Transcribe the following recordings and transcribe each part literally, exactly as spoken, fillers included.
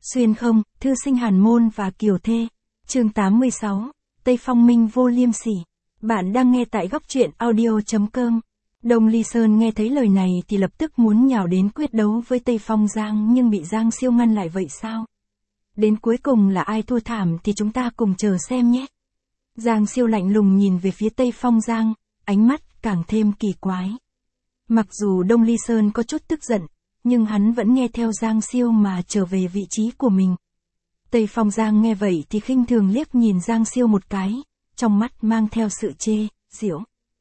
Xuyên không, thư sinh hàn môn và kiều thê. Chương tám mươi sáu, Tây Phong Minh vô liêm sỉ. Bạn đang nghe tại góc truyện audio.com. Đông Ly Sơn nghe thấy lời này thì lập tức muốn nhào đến quyết đấu với Tây Phong Giang, nhưng bị Giang Siêu ngăn lại. Vậy sao? Đến cuối cùng là ai thua thảm thì chúng ta cùng chờ xem nhé. Giang Siêu lạnh lùng nhìn về phía Tây Phong Giang, ánh mắt càng thêm kỳ quái. Mặc dù Đông Ly Sơn có chút tức giận, nhưng hắn vẫn nghe theo Giang Siêu mà trở về vị trí của mình. Tây Phong Giang nghe vậy thì khinh thường liếc nhìn Giang Siêu một cái, trong mắt mang theo sự chê, giễu.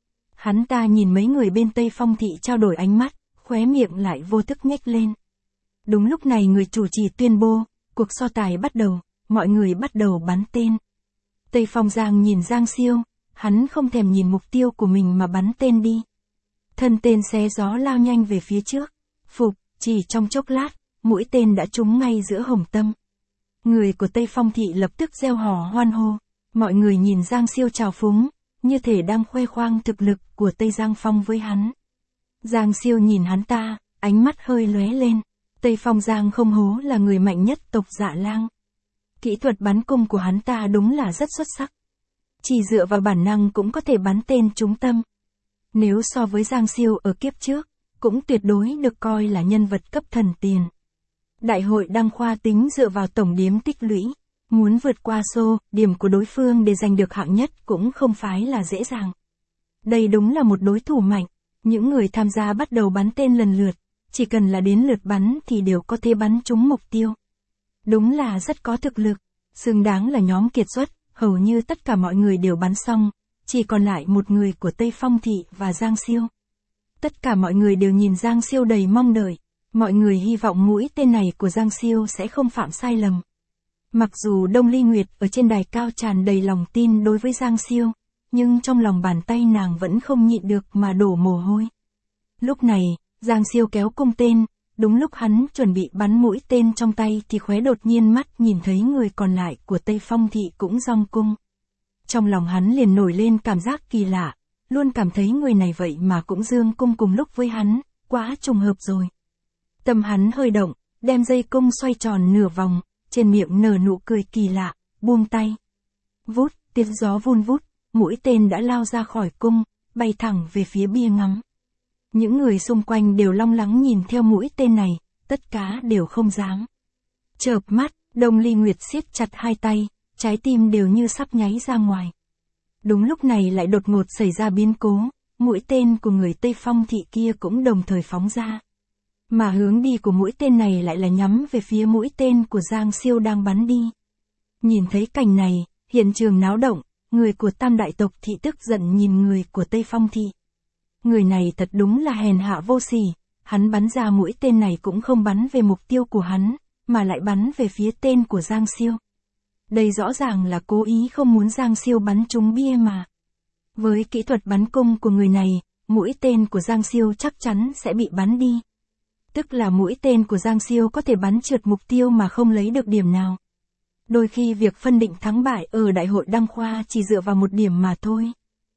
Hắn ta nhìn mấy người bên Tây Phong thị trao đổi ánh mắt, khóe miệng lại vô thức nhếch lên. Đúng lúc này người chủ trì tuyên bố, cuộc so tài bắt đầu, mọi người bắt đầu bắn tên. Tây Phong Giang nhìn Giang Siêu, hắn không thèm nhìn mục tiêu của mình mà bắn tên đi. Thân tên xé gió lao nhanh về phía trước. Phục, chỉ trong chốc lát, mũi tên đã trúng ngay giữa hồng tâm. Người của Tây Phong thị lập tức reo hò hoan hô. Mọi người nhìn Giang Siêu trào phúng, như thể đang khoe khoang thực lực của Tây Giang Phong với hắn. Giang Siêu nhìn hắn ta, ánh mắt hơi lóe lên. Tây Phong Giang không hố là người mạnh nhất tộc Dạ Lang. Kỹ thuật bắn cung của hắn ta đúng là rất xuất sắc. Chỉ dựa vào bản năng cũng có thể bắn tên trúng tâm. Nếu so với Giang Siêu ở kiếp trước, cũng tuyệt đối được coi là nhân vật cấp thần tiền. Đại hội đăng khoa tính dựa vào tổng điểm tích lũy, muốn vượt qua số điểm của đối phương để giành được hạng nhất cũng không phải là dễ dàng. Đây đúng là một đối thủ mạnh, những người tham gia bắt đầu bắn tên lần lượt, chỉ cần là đến lượt bắn thì đều có thể bắn trúng mục tiêu. Đúng là rất có thực lực, xứng đáng là nhóm kiệt xuất, hầu như tất cả mọi người đều bắn xong, chỉ còn lại một người của Tây Phong thị và Giang Siêu. Tất cả mọi người đều nhìn Giang Siêu đầy mong đợi, mọi người hy vọng mũi tên này của Giang Siêu sẽ không phạm sai lầm. Mặc dù Đông Ly Nguyệt ở trên đài cao tràn đầy lòng tin đối với Giang Siêu, nhưng trong lòng bàn tay nàng vẫn không nhịn được mà đổ mồ hôi. Lúc này, Giang Siêu kéo cung tên, đúng lúc hắn chuẩn bị bắn mũi tên trong tay thì khóe đột nhiên mắt nhìn thấy người còn lại của Tây Phong thị cũng giong cung. Trong lòng hắn liền nổi lên cảm giác kỳ lạ, luôn cảm thấy người này vậy mà cũng dương cung cùng lúc với hắn, quá trùng hợp rồi. Tâm hắn hơi động, đem dây cung xoay tròn nửa vòng, trên miệng nở nụ cười kỳ lạ, buông tay. Vút, tiếng gió vun vút, mũi tên đã lao ra khỏi cung, bay thẳng về phía bia ngắm. Những người xung quanh đều long lắng nhìn theo mũi tên này, tất cả đều không dám. Chợp mắt, Đông Ly Nguyệt siết chặt hai tay, trái tim đều như sắp nháy ra ngoài. Đúng lúc này lại đột ngột xảy ra biến cố, mũi tên của người Tây Phong thị kia cũng đồng thời phóng ra. Mà hướng đi của mũi tên này lại là nhắm về phía mũi tên của Giang Siêu đang bắn đi. Nhìn thấy cảnh này, hiện trường náo động, người của Tam đại tộc thị tức giận nhìn người của Tây Phong thị. Người này thật đúng là hèn hạ vô sỉ, hắn bắn ra mũi tên này cũng không bắn về mục tiêu của hắn, mà lại bắn về phía tên của Giang Siêu. Đây rõ ràng là cố ý không muốn Giang Siêu bắn trúng bia mà. Với kỹ thuật bắn cung của người này, mũi tên của Giang Siêu chắc chắn sẽ bị bắn đi. Tức là mũi tên của Giang Siêu có thể bắn trượt mục tiêu mà không lấy được điểm nào. Đôi khi việc phân định thắng bại ở đại hội đăng khoa chỉ dựa vào một điểm mà thôi.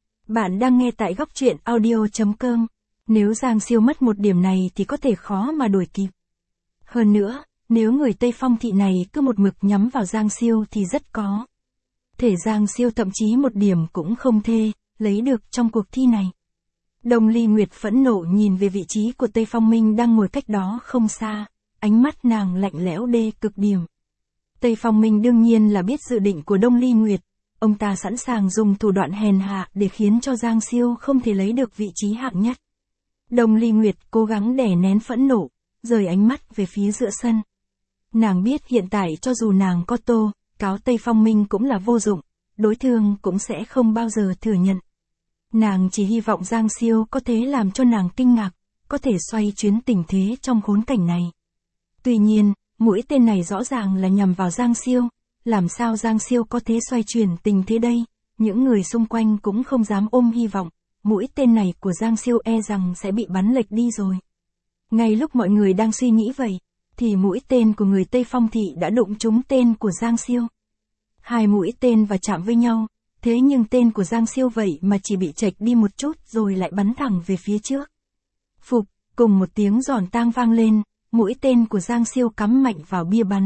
Bạn đang nghe tại góc truyện audio.com. Nếu Giang Siêu mất một điểm này thì có thể khó mà đuổi kịp. Hơn nữa, nếu người Tây Phong thị này cứ một mực nhắm vào Giang Siêu thì rất có thể Giang Siêu thậm chí một điểm cũng không thể lấy được trong cuộc thi này. Đông Ly Nguyệt phẫn nộ nhìn về vị trí của Tây Phong Minh đang ngồi cách đó không xa, ánh mắt nàng lạnh lẽo đê cực điểm. Tây Phong Minh đương nhiên là biết dự định của Đông Ly Nguyệt, ông ta sẵn sàng dùng thủ đoạn hèn hạ để khiến cho Giang Siêu không thể lấy được vị trí hạng nhất. Đông Ly Nguyệt cố gắng đè nén phẫn nộ, rời ánh mắt về phía giữa sân. Nàng biết hiện tại cho dù nàng có tô, cáo Tây Phong Minh cũng là vô dụng, đối phương cũng sẽ không bao giờ thừa nhận. Nàng chỉ hy vọng Giang Siêu có thể làm cho nàng kinh ngạc, có thể xoay chuyến tình thế trong khốn cảnh này. Tuy nhiên, mũi tên này rõ ràng là nhằm vào Giang Siêu, làm sao Giang Siêu có thể xoay chuyển tình thế đây? Những người xung quanh cũng không dám ôm hy vọng, mũi tên này của Giang Siêu e rằng sẽ bị bắn lệch đi rồi. Ngay lúc mọi người đang suy nghĩ vậy, thì mũi tên của người Tây Phong thị đã đụng trúng tên của Giang Siêu. Hai mũi tên va chạm với nhau, thế nhưng tên của Giang Siêu vậy mà chỉ bị chệch đi một chút rồi lại bắn thẳng về phía trước. Phục, cùng một tiếng giòn tang vang lên, mũi tên của Giang Siêu cắm mạnh vào bia bắn,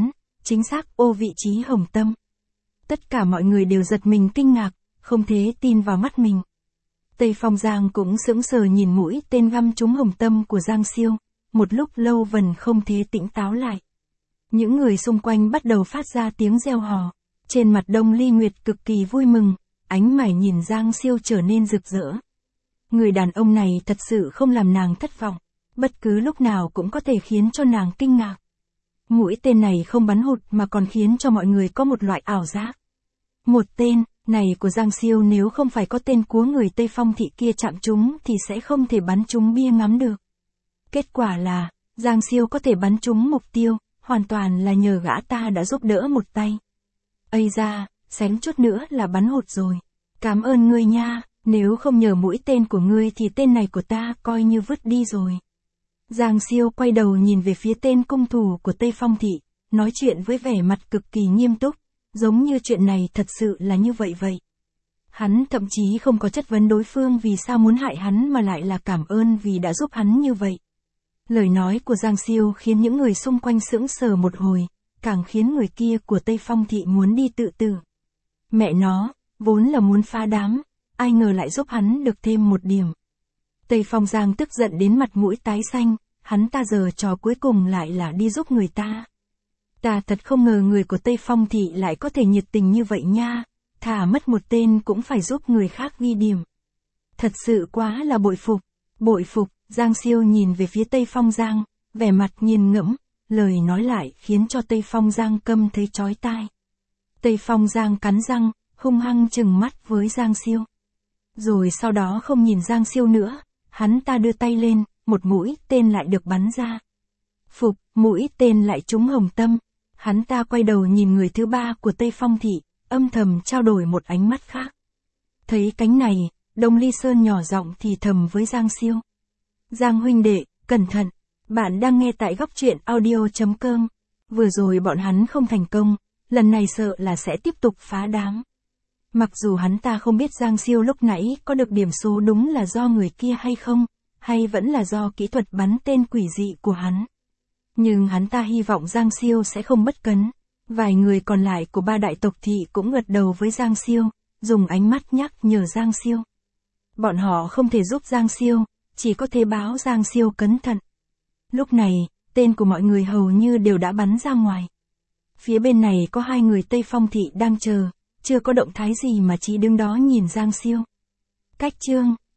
chính xác ô vị trí hồng tâm. Tất cả mọi người đều giật mình kinh ngạc, không thể tin vào mắt mình. Tây Phong Giang cũng sững sờ nhìn mũi tên găm trúng hồng tâm của Giang Siêu, một lúc lâu vẫn không thể tỉnh táo lại. Những người xung quanh bắt đầu phát ra tiếng reo hò, trên mặt Đông Ly Nguyệt cực kỳ vui mừng, ánh mải nhìn Giang Siêu trở nên rực rỡ. Người đàn ông này thật sự không làm nàng thất vọng, bất cứ lúc nào cũng có thể khiến cho nàng kinh ngạc. Mũi tên này không bắn hụt mà còn khiến cho mọi người có một loại ảo giác. Một tên này của Giang Siêu nếu không phải có tên của người Tây Phong thị kia chạm trúng thì sẽ không thể bắn trúng bia ngắm được. Kết quả là, Giang Siêu có thể bắn trúng mục tiêu, hoàn toàn là nhờ gã ta đã giúp đỡ một tay. Ây da, xém chút nữa là bắn hụt rồi. Cảm ơn ngươi nha, nếu không nhờ mũi tên của ngươi thì tên này của ta coi như vứt đi rồi. Giang Siêu quay đầu nhìn về phía tên cung thủ của Tây Phong thị, nói chuyện với vẻ mặt cực kỳ nghiêm túc, giống như chuyện này thật sự là như vậy vậy. Hắn thậm chí không có chất vấn đối phương vì sao muốn hại hắn mà lại là cảm ơn vì đã giúp hắn như vậy. Lời nói của Giang Siêu khiến những người xung quanh sững sờ một hồi, càng khiến người kia của Tây Phong thị muốn đi tự tử. Mẹ nó, vốn là muốn phá đám, ai ngờ lại giúp hắn được thêm một điểm. Tây Phong Giang tức giận đến mặt mũi tái xanh, hắn ta giờ trò cuối cùng lại là đi giúp người ta. Ta thật không ngờ người của Tây Phong thị lại có thể nhiệt tình như vậy nha, thà mất một tên cũng phải giúp người khác ghi điểm. Thật sự quá là bội phục, bội phục, Giang Siêu nhìn về phía Tây Phong Giang, vẻ mặt nghiền ngẫm, lời nói lại khiến cho Tây Phong Giang câm thấy chói tai. Tây Phong Giang cắn răng, hung hăng trừng mắt với Giang Siêu. Rồi sau đó không nhìn Giang Siêu nữa, hắn ta đưa tay lên, một mũi tên lại được bắn ra. Phục, mũi tên lại trúng hồng tâm. Hắn ta quay đầu nhìn người thứ ba của Tây Phong thị, âm thầm trao đổi một ánh mắt khác. Thấy cánh này, Đông Ly Sơn nhỏ giọng thì thầm với Giang Siêu. Giang huynh đệ, cẩn thận, bạn đang nghe tại góc truyện audio chấm com. Vừa rồi bọn hắn không thành công, lần này sợ là sẽ tiếp tục phá đám. Mặc dù hắn ta không biết Giang Siêu lúc nãy có được điểm số đúng là do người kia hay không, hay vẫn là do kỹ thuật bắn tên quỷ dị của hắn. Nhưng hắn ta hy vọng Giang Siêu sẽ không bất cẩn. Vài người còn lại của ba đại tộc thị cũng gật đầu với Giang Siêu, dùng ánh mắt nhắc nhở Giang Siêu. Bọn họ không thể giúp Giang Siêu, chỉ có thể báo Giang Siêu cẩn thận. Lúc này, tên của mọi người hầu như đều đã bắn ra ngoài. Phía bên này có hai người Tây Phong thị đang chờ, chưa có động thái gì mà chỉ đứng đó nhìn Giang Siêu. Cách chương